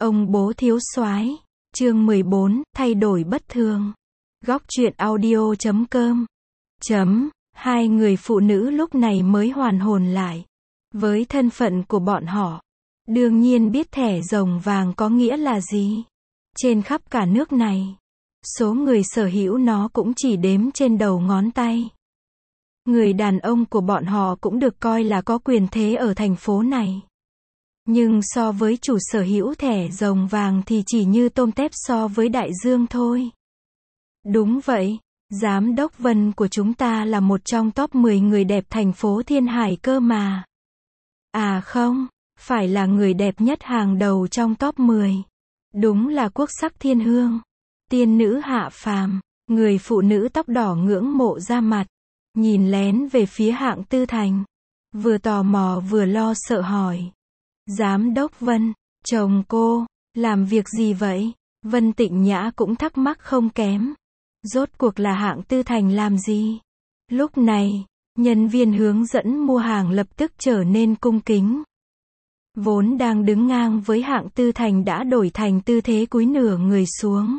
Ông bố thiếu soái, chương 14, thay đổi bất thường. Góc truyện audio.com. Hai người phụ nữ lúc này mới hoàn hồn lại. Với thân phận của bọn họ, đương nhiên biết thẻ rồng vàng có nghĩa là gì. Trên khắp cả nước này, số người sở hữu nó cũng chỉ đếm trên đầu ngón tay. Người đàn ông của bọn họ cũng được coi là có quyền thế ở thành phố này. Nhưng so với chủ sở hữu thẻ rồng vàng thì chỉ như tôm tép so với đại dương thôi. Đúng vậy, giám đốc Vân của chúng ta là một trong top 10 người đẹp thành phố Thiên Hải cơ mà. À không, phải là người đẹp nhất hàng đầu trong top 10. Đúng là quốc sắc thiên hương, tiên nữ hạ phàm. Người phụ nữ tóc đỏ ngưỡng mộ ra mặt, nhìn lén về phía Hạng Tư Thành, vừa tò mò vừa lo sợ hỏi. Giám đốc Vân, chồng cô, làm việc gì vậy? Vân Tịnh Nhã cũng thắc mắc không kém. Rốt cuộc là Hạng Tư Thành làm gì? Lúc này, nhân viên hướng dẫn mua hàng lập tức trở nên cung kính. Vốn đang đứng ngang với Hạng Tư Thành đã đổi thành tư thế cúi nửa người xuống.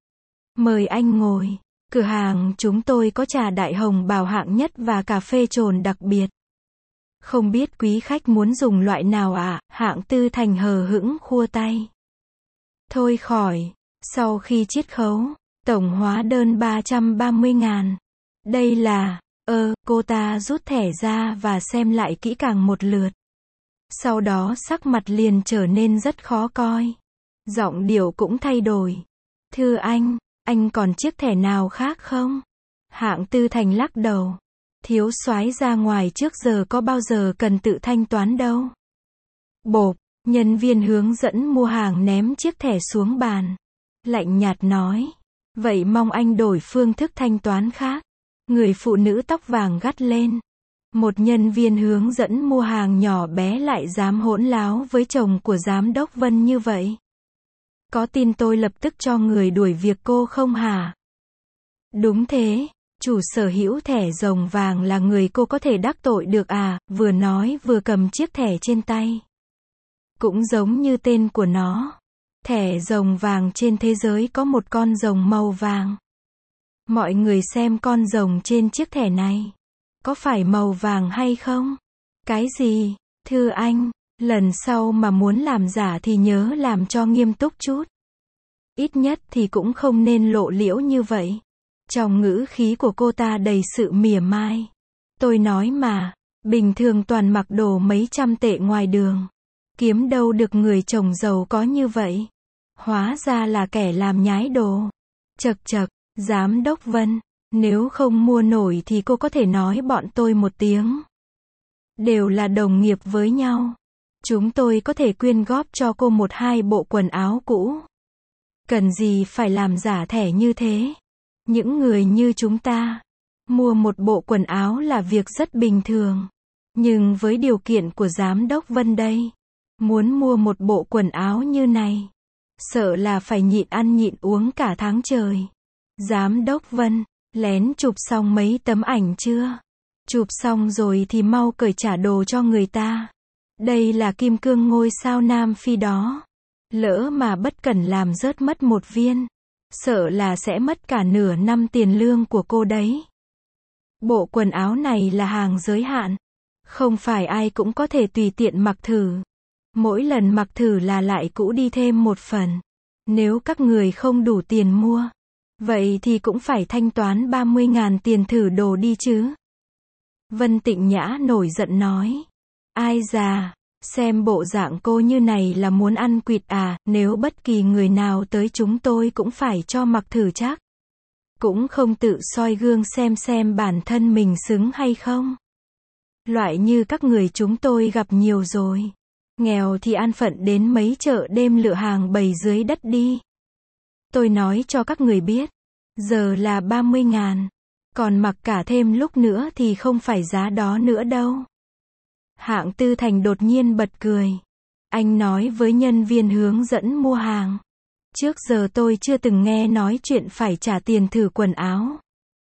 Mời anh ngồi, cửa hàng chúng tôi có trà đại hồng bào hạng nhất và cà phê trồn đặc biệt. Không biết quý khách muốn dùng loại nào ạ? Hạng Tư Thành hờ hững khua tay. Thôi khỏi, sau khi chiết khấu, tổng hóa đơn 330.000. Đây là, cô ta rút thẻ ra và xem lại kỹ càng một lượt. Sau đó sắc mặt liền trở nên rất khó coi. Giọng điệu cũng thay đổi. Thưa anh còn chiếc thẻ nào khác không? Hạng Tư Thành lắc đầu. Thiếu soái ra ngoài trước giờ có bao giờ cần tự thanh toán đâu. Bộp, nhân viên hướng dẫn mua hàng ném chiếc thẻ xuống bàn. Lạnh nhạt nói. Vậy mong anh đổi phương thức thanh toán khác. Người phụ nữ tóc vàng gắt lên. Một nhân viên hướng dẫn mua hàng nhỏ bé lại dám hỗn láo với chồng của giám đốc Vân như vậy. Có tin tôi lập tức cho người đuổi việc cô không hả? Đúng thế. Chủ sở hữu thẻ rồng vàng là người cô có thể đắc tội được à? Vừa nói vừa cầm chiếc thẻ trên tay. Cũng giống như tên của nó. Thẻ rồng vàng trên thế giới có một con rồng màu vàng. Mọi người xem con rồng trên chiếc thẻ này. Có phải màu vàng hay không? Cái gì? Thưa anh, lần sau mà muốn làm giả thì nhớ làm cho nghiêm túc chút. Ít nhất thì cũng không nên lộ liễu như vậy. Trong ngữ khí của cô ta đầy sự mỉa mai. Tôi nói mà, bình thường toàn mặc đồ mấy trăm tệ ngoài đường. Kiếm đâu được người chồng giàu có như vậy. Hóa ra là kẻ làm nhái đồ. Chậc chậc, giám đốc Vân, nếu không mua nổi thì cô có thể nói bọn tôi một tiếng. Đều là đồng nghiệp với nhau. Chúng tôi có thể quyên góp cho cô 1-2 bộ quần áo cũ. Cần gì phải làm giả thẻ như thế? Những người như chúng ta, mua một bộ quần áo là việc rất bình thường. Nhưng với điều kiện của giám đốc Vân đây, muốn mua một bộ quần áo như này, sợ là phải nhịn ăn nhịn uống cả tháng trời. Giám đốc Vân, lén chụp xong mấy tấm ảnh chưa? Chụp xong rồi thì mau cởi trả đồ cho người ta. Đây là kim cương ngôi sao Nam Phi đó. Lỡ mà bất cẩn làm rớt mất một viên, sợ là sẽ mất cả nửa năm tiền lương của cô đấy. Bộ quần áo này là hàng giới hạn. Không phải ai cũng có thể tùy tiện mặc thử. Mỗi lần mặc thử là lại cũ đi thêm một phần. Nếu các người không đủ tiền mua, vậy thì cũng phải thanh toán 30.000 tiền thử đồ đi chứ. Vân Tịnh Nhã nổi giận nói. Ai già, xem bộ dạng cô như này là muốn ăn quỵt à? Nếu bất kỳ người nào tới chúng tôi cũng phải cho mặc thử chắc. Cũng không tự soi gương xem bản thân mình xứng hay không. Loại như các người chúng tôi gặp nhiều rồi. Nghèo thì an phận đến mấy chợ đêm lựa hàng bày dưới đất đi. Tôi nói cho các người biết, giờ là 30.000. Còn mặc cả thêm lúc nữa thì không phải giá đó nữa đâu. Hạng Tư Thành đột nhiên bật cười. Anh nói với nhân viên hướng dẫn mua hàng. Trước giờ tôi chưa từng nghe nói chuyện phải trả tiền thử quần áo.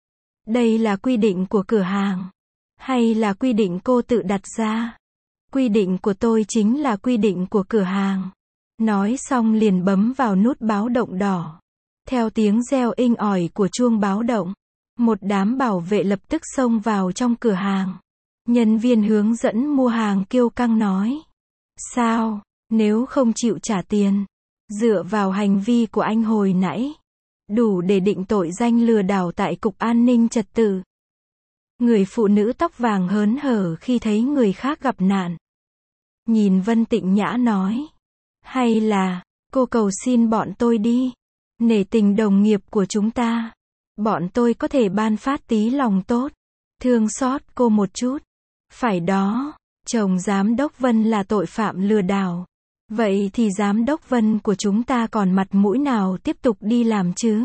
Đây là quy định của cửa hàng. Hay là quy định cô tự đặt ra? Quy định của tôi chính là quy định của cửa hàng. Nói xong liền bấm vào nút báo động đỏ. Theo tiếng reo inh ỏi của chuông báo động, một đám bảo vệ lập tức xông vào trong cửa hàng. Nhân viên hướng dẫn mua hàng kiêu căng nói. Sao, nếu không chịu trả tiền, dựa vào hành vi của anh hồi nãy, đủ để định tội danh lừa đảo tại Cục An ninh Trật tự. Người phụ nữ tóc vàng hớn hở khi thấy người khác gặp nạn. Nhìn Vân Tịnh Nhã nói. Hay là, cô cầu xin bọn tôi đi. Nể tình đồng nghiệp của chúng ta. Bọn tôi có thể ban phát tí lòng tốt. Thương xót cô một chút. Phải đó, chồng giám đốc Vân là tội phạm lừa đảo. Vậy thì giám đốc Vân của chúng ta còn mặt mũi nào tiếp tục đi làm chứ?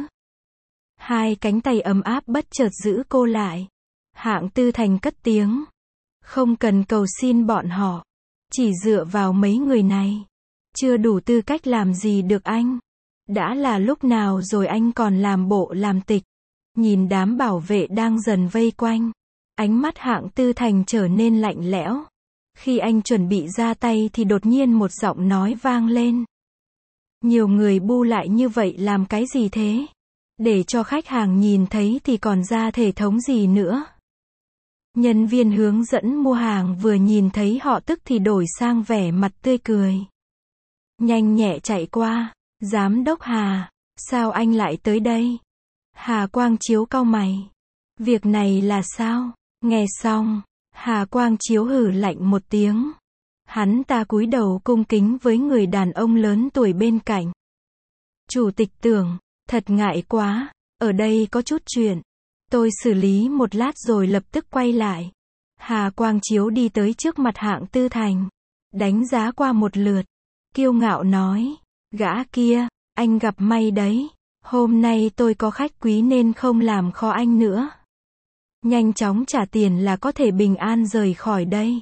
Hai cánh tay ấm áp bất chợt giữ cô lại. Hạng Tư Thành cất tiếng. Không cần cầu xin bọn họ. Chỉ dựa vào mấy người này. Chưa đủ tư cách làm gì được anh. Đã là lúc nào rồi anh còn làm bộ làm tịch. Nhìn đám bảo vệ đang dần vây quanh. Ánh mắt Hạng Tư Thành trở nên lạnh lẽo. Khi anh chuẩn bị ra tay thì đột nhiên một giọng nói vang lên. Nhiều người bu lại như vậy làm cái gì thế? Để cho khách hàng nhìn thấy thì còn ra thể thống gì nữa? Nhân viên hướng dẫn mua hàng vừa nhìn thấy họ tức thì đổi sang vẻ mặt tươi cười. Nhanh nhẹ chạy qua. Giám đốc Hà, sao anh lại tới đây? Hà Quang Chiếu cau mày. Việc này là sao? Nghe xong, Hà Quang Chiếu hừ lạnh một tiếng. Hắn ta cúi đầu cung kính với người đàn ông lớn tuổi bên cạnh. Chủ tịch Tưởng, thật ngại quá, ở đây có chút chuyện. Tôi xử lý một lát rồi lập tức quay lại. Hà Quang Chiếu đi tới trước mặt Hạng Tư Thành. Đánh giá qua một lượt. Kiêu ngạo nói. Gã kia, anh gặp may đấy. Hôm nay tôi có khách quý nên không làm khó anh nữa. Nhanh chóng trả tiền là có thể bình an rời khỏi đây.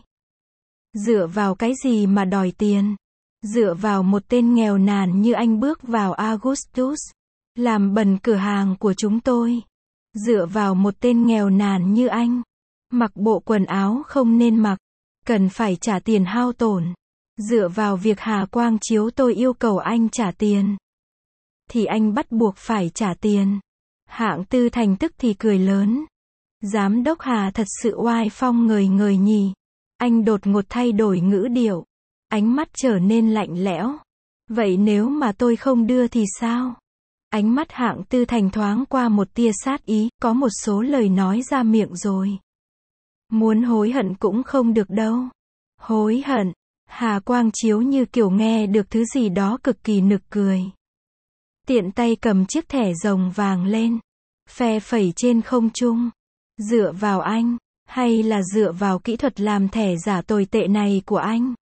Dựa vào cái gì mà đòi tiền? Dựa vào một tên nghèo nàn như anh bước vào Augustus, làm bẩn cửa hàng của chúng tôi. Dựa vào một tên nghèo nàn như anh, mặc bộ quần áo không nên mặc, cần phải trả tiền hao tổn. Dựa vào việc Hà Quang Chiếu tôi yêu cầu anh trả tiền, thì anh bắt buộc phải trả tiền. Hạng Tư Thành tức thì cười lớn. Giám đốc Hà thật sự oai phong ngời ngời nhỉ. Anh đột ngột thay đổi ngữ điệu. Ánh mắt trở nên lạnh lẽo. Vậy nếu mà tôi không đưa thì sao? Ánh mắt Hạng Tư Thành thoáng qua một tia sát ý, có một số lời nói ra miệng rồi. Muốn hối hận cũng không được đâu. Hối hận? Hà Quang Chiếu như kiểu nghe được thứ gì đó cực kỳ nực cười. Tiện tay cầm chiếc thẻ rồng vàng lên, phe phẩy trên không trung. Dựa vào anh, hay là dựa vào kỹ thuật làm thẻ giả tồi tệ này của anh?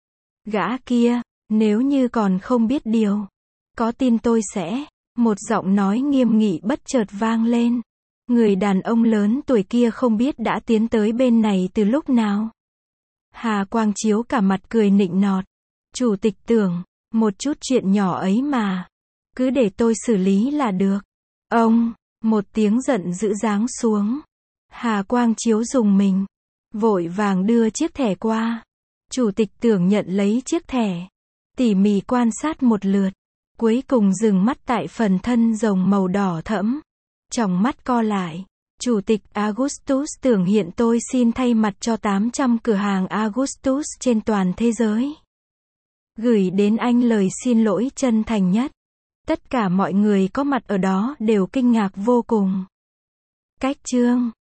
Gã kia, nếu như còn không biết điều, có tin tôi sẽ... Một giọng nói nghiêm nghị bất chợt vang lên. Người đàn ông lớn tuổi kia không biết đã tiến tới bên này từ lúc nào. Hà Quang Chiếu cả mặt cười nịnh nọt. Chủ tịch Tưởng, một chút chuyện nhỏ ấy mà. Cứ để tôi xử lý là được. Ông, một tiếng giận dữ giáng xuống. Hà Quang Chiếu rùng mình. Vội vàng đưa chiếc thẻ qua. Chủ tịch Tưởng nhận lấy chiếc thẻ. Tỉ mỉ quan sát một lượt. Cuối cùng dừng mắt tại phần thân rồng màu đỏ thẫm. Tròng mắt co lại. Chủ tịch Augustus Tưởng hiện tôi xin thay mặt cho 800 cửa hàng Augustus trên toàn thế giới. Gửi đến anh lời xin lỗi chân thành nhất. Tất cả mọi người có mặt ở đó đều kinh ngạc vô cùng. Cách chương